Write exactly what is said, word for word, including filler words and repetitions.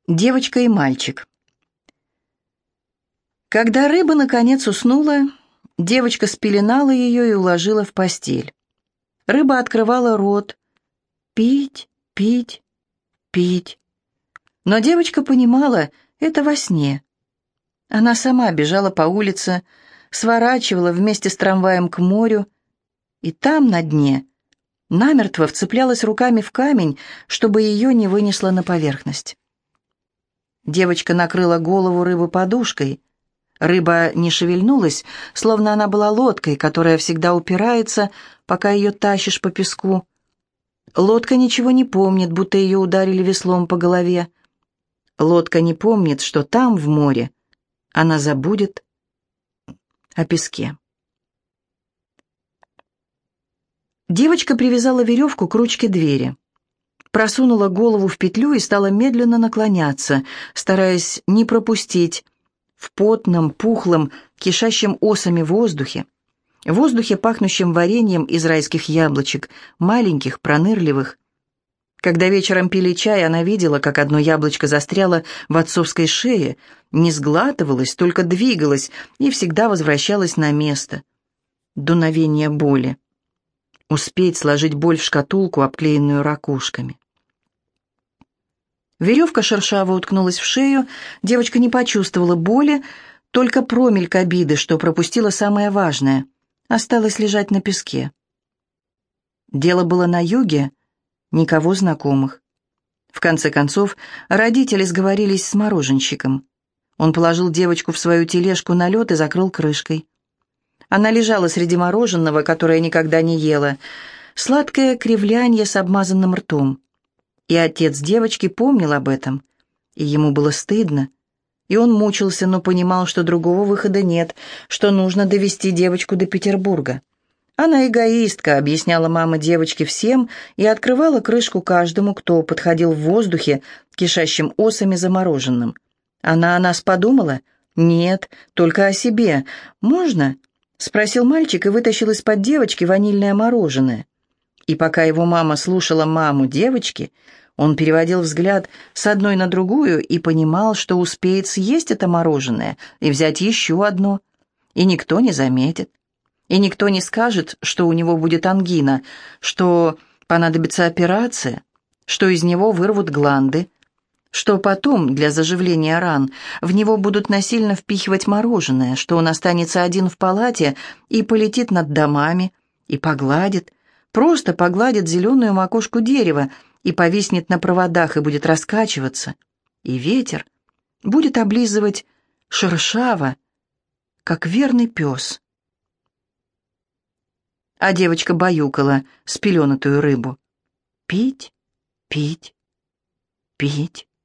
Девочка и мальчик. Когда рыба наконец уснула, девочка спеленала ее и уложила в постель. Рыба открывала рот. Пить, пить, пить. Но девочка понимала, это во сне. Она сама бежала по улице, сворачивала вместе с трамваем к морю, и там, на дне, намертво вцеплялась руками в камень, чтобы ее не вынесло на поверхность. Девочка накрыла голову рыбы подушкой. Рыба не шевельнулась, словно она была лодкой, которая всегда упирается, пока ее тащишь по песку. Лодка ничего не помнит, будто ее ударили веслом по голове. Лодка не помнит, что там, в море, она забудет о песке. Девочка привязала веревку к ручке двери, просунула голову в петлю и стала медленно наклоняться, стараясь не пропустить в потном, пухлом, кишащем осами воздухе, воздухе, пахнущем вареньем из райских яблочек, маленьких, пронырливых. Когда вечером пили чай, она видела, как одно яблочко застряло в отцовской шее, не сглатывалось, только двигалось и всегда возвращалось на место. Дуновение боли. Успеть сложить боль в шкатулку, обклеенную ракушками. Веревка шершаво уткнулась в шею, девочка не почувствовала боли, только промельк обиды, что пропустила самое важное. Осталось лежать на песке. Дело было на юге, никого знакомых. В конце концов, родители сговорились с мороженщиком. Он положил девочку в свою тележку на лед и закрыл крышкой. Она лежала среди мороженого, которое никогда не ела, сладкое кривлянье с обмазанным ртом. И отец девочки помнил об этом, и ему было стыдно. И он мучился, но понимал, что другого выхода нет, что нужно довести девочку до Петербурга. Она эгоистка, объясняла мама девочки всем, и открывала крышку каждому, кто подходил в воздухе, кишащим осами замороженным. Она о нас подумала? Нет, только о себе. «Можно?» — спросил мальчик и вытащил из-под девочки ванильное мороженое. И пока его мама слушала маму девочки, он переводил взгляд с одной на другую и понимал, что успеет съесть это мороженое и взять еще одно. И никто не заметит. И никто не скажет, что у него будет ангина, что понадобится операция, что из него вырвут гланды, что потом, для заживления ран, в него будут насильно впихивать мороженое, что он останется один в палате и полетит над домами, и погладит, просто погладит зеленую макушку дерева и повиснет на проводах и будет раскачиваться. И ветер будет облизывать шершаво, как верный пес. А девочка баюкала спеленатую рыбу. Пить, пить, пить.